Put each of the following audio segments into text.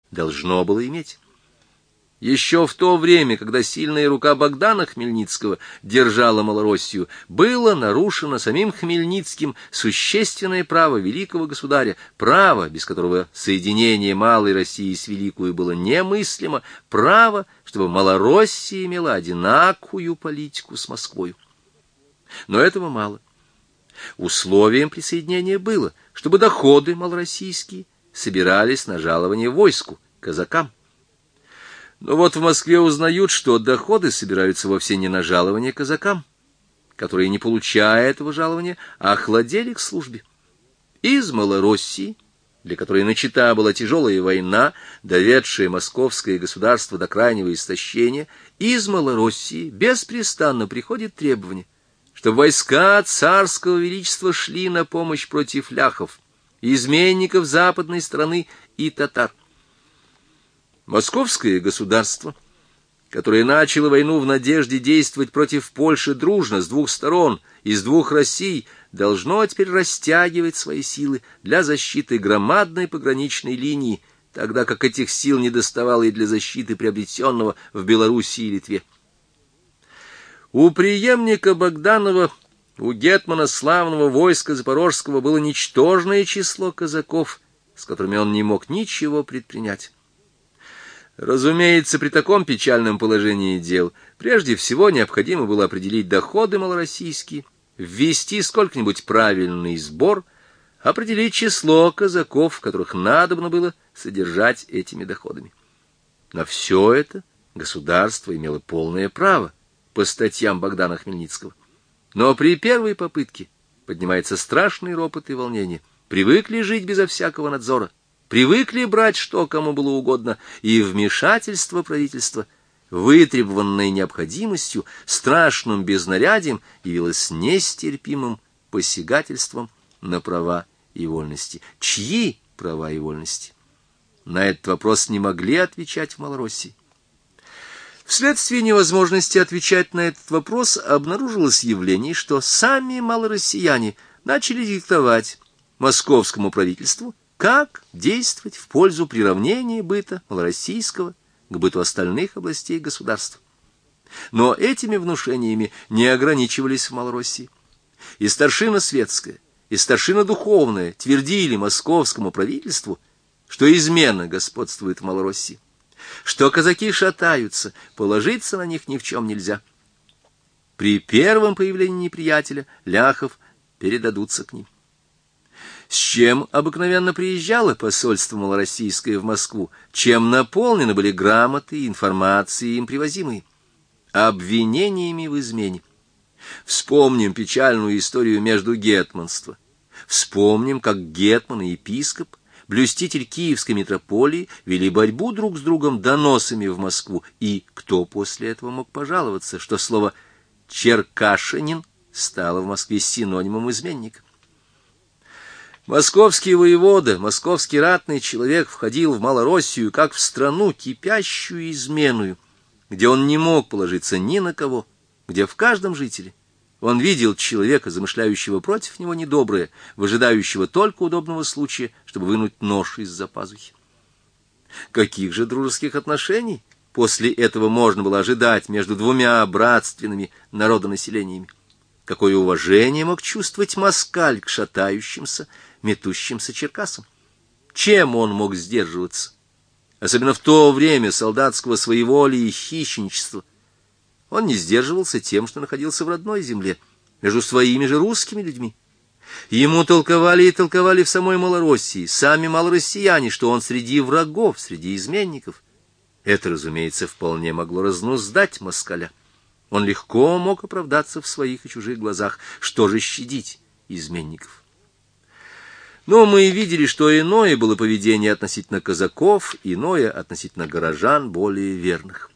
должно было иметь. Еще в то время, когда сильная рука Богдана Хмельницкого держала Малороссию, было нарушено самим Хмельницким существенное право великого государя, право, без которого соединение Малой России с Великою было немыслимо, право, чтобы Малороссия имела одинакую политику с Москвой. Но этого мало. Условием присоединения было, чтобы доходы малороссийские собирались на жалование войску, казакам. Но вот в Москве узнают, что доходы собираются вовсе не на жалование казакам, которые, не получая этого жалования, охладели к службе. Из Малороссии, для которой начата была тяжелая война, доведшая московское государство до крайнего истощения, из Малороссии беспрестанно приходит требование, чтобы войска царского величества шли на помощь против ляхов, изменников западной страны и татар. Московское государство, которое начало войну в надежде действовать против Польши дружно с двух сторон, из двух Россий, должно теперь растягивать свои силы для защиты громадной пограничной линии, тогда как этих сил недоставало и для защиты приобретенного в Белоруссии и Литве. У преемника Богданова, у гетмана славного войска Запорожского было ничтожное число казаков, с которыми он не мог ничего предпринять. Разумеется, при таком печальном положении дел прежде всего необходимо было определить доходы малороссийские, ввести сколько-нибудь правильный сбор, определить число казаков, которых надобно было содержать этими доходами. На все это государство имело полное право по статьям Богдана Хмельницкого. Но при первой попытке поднимается страшный ропот и волнение. Привыкли жить безо всякого надзора, привыкли брать, что кому было угодно, и вмешательство правительства, вытребованное необходимостью, страшным безнарядием, явилось нестерпимым посягательством на права и вольности. Чьи права и вольности? На этот вопрос не могли отвечать в Малороссии. Вследствие невозможности отвечать на этот вопрос обнаружилось явление, что сами малороссияне начали диктовать московскому правительству, как действовать в пользу приравнения быта малороссийского к быту остальных областей государства. Но этими внушениями не ограничивались в Малороссии. И старшина светская, и старшина духовная твердили московскому правительству, что измена господствует в Малороссии, что казаки шатаются, положиться на них ни в чем нельзя. При первом появлении неприятеля ляхов передадутся к ним. С чем обыкновенно приезжало посольство малороссийское в Москву, чем наполнены были грамоты и информации им привозимые? Обвинениями в измене. Вспомним печальную историю между гетманства. Вспомним, как гетман и епископ, блюститель Киевской митрополии, вели борьбу друг с другом доносами в Москву, и кто после этого мог пожаловаться, что слово «черкашенин» стало в Москве синонимом изменника? Московский воевода, московский ратный человек входил в Малороссию как в страну, кипящую изменою, где он не мог положиться ни на кого, где в каждом жителе он видел человека, замышляющего против него недоброе, выжидающего только удобного случая, чтобы вынуть нож из-за пазухи. Каких же дружеских отношений после этого можно было ожидать между двумя братственными народонаселениями? Какое уважение мог чувствовать москаль к шатающимся, метущимся черкасам? Чем он мог сдерживаться? Особенно в то время солдатского своеволия и хищничества. Он не сдерживался тем, что находился в родной земле, между своими же русскими людьми. Ему толковали и толковали в самой Малороссии, сами малороссияне, что он среди врагов, среди изменников. Это, разумеется, вполне могло разнуздать москаля. Он легко мог оправдаться в своих и чужих глазах. Что же щадить изменников? Но мы видели, что иное было поведение относительно казаков, иное относительно горожан более верных.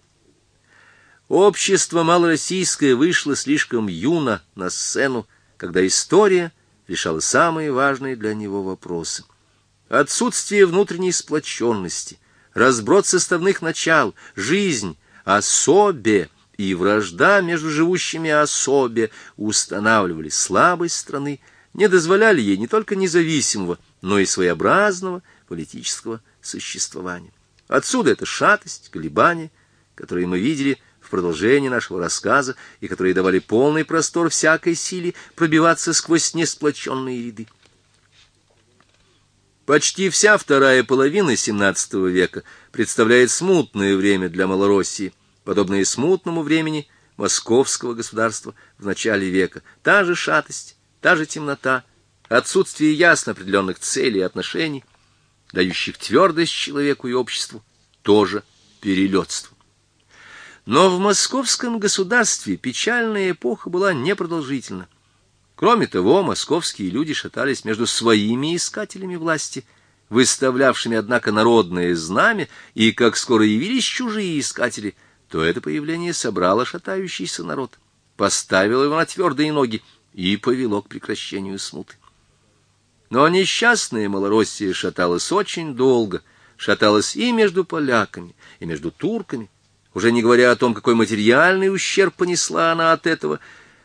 Общество малороссийское вышло слишком юно на сцену, когда история решала самые важные для него вопросы. Отсутствие внутренней сплоченности, разброд составных начал, жизнь особе и вражда между живущими особе устанавливали слабость страны, не дозволяли ей не только независимого, но и своеобразного политического существования. Отсюда эта шатость, колебания, которые мы видели в продолжении нашего рассказа и которые давали полный простор всякой силе пробиваться сквозь несплоченные ряды. Почти вся вторая половина XVII века представляет смутное время для Малороссии, подобное смутному времени московского государства в начале века. Та же шатость, та же темнота, отсутствие ясно определенных целей и отношений, дающих твердость человеку и обществу, тоже перелетство. Но в московском государстве печальная эпоха была непродолжительна. Кроме того, московские люди шатались между своими искателями власти, выставлявшими, однако, народное знамя, и как скоро явились чужие искатели, то это появление собрало шатающийся народ, поставило его на твердые ноги и повело к прекращению смуты. Но несчастная Малороссия шаталась очень долго, шаталась и между поляками, и между турками, уже не говоря о том, какой материальный ущерб понесла она от этого,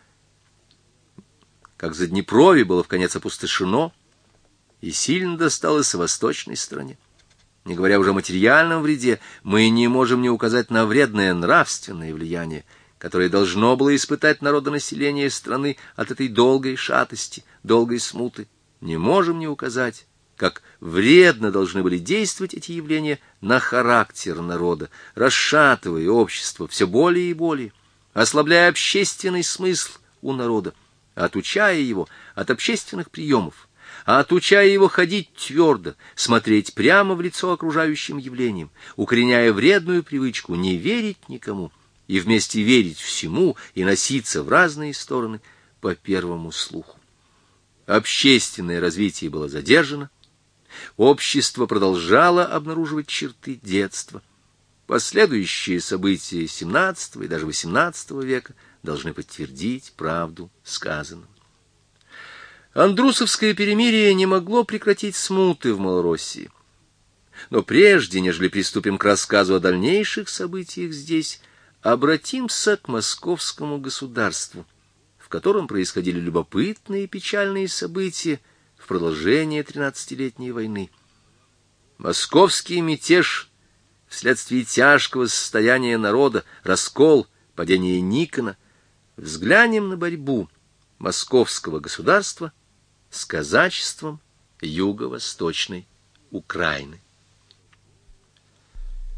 как Заднепровье было вконец опустошено, и сильно досталось восточной стороне. Не говоря уже о материальном вреде, мы не можем не указать на вредное нравственное влияние, которое должно было испытать народонаселение страны от этой долгой шатости, долгой смуты. Не можем не указать, как вредно должны были действовать эти явления на характер народа, расшатывая общество все более и более, ослабляя общественный смысл у народа, отучая его от общественных приемов, отучая его ходить твердо, смотреть прямо в лицо окружающим явлениям, укореняя вредную привычку не верить никому и вместе верить всему и носиться в разные стороны по первому слуху. Общественное развитие было задержано, общество продолжало обнаруживать черты детства. Последующие события XVII и даже XVIII века должны подтвердить правду сказанного. Андрусовское перемирие не могло прекратить смуты в Малороссии. Но прежде, нежели приступим к рассказу о дальнейших событиях здесь, обратимся к московскому государству, в котором происходили любопытные и печальные события в продолжение 13-летней войны. Московский мятеж вследствие тяжкого состояния народа, раскол, падение Никона. Взглянем на борьбу московского государства с казачеством юго-восточной Украины.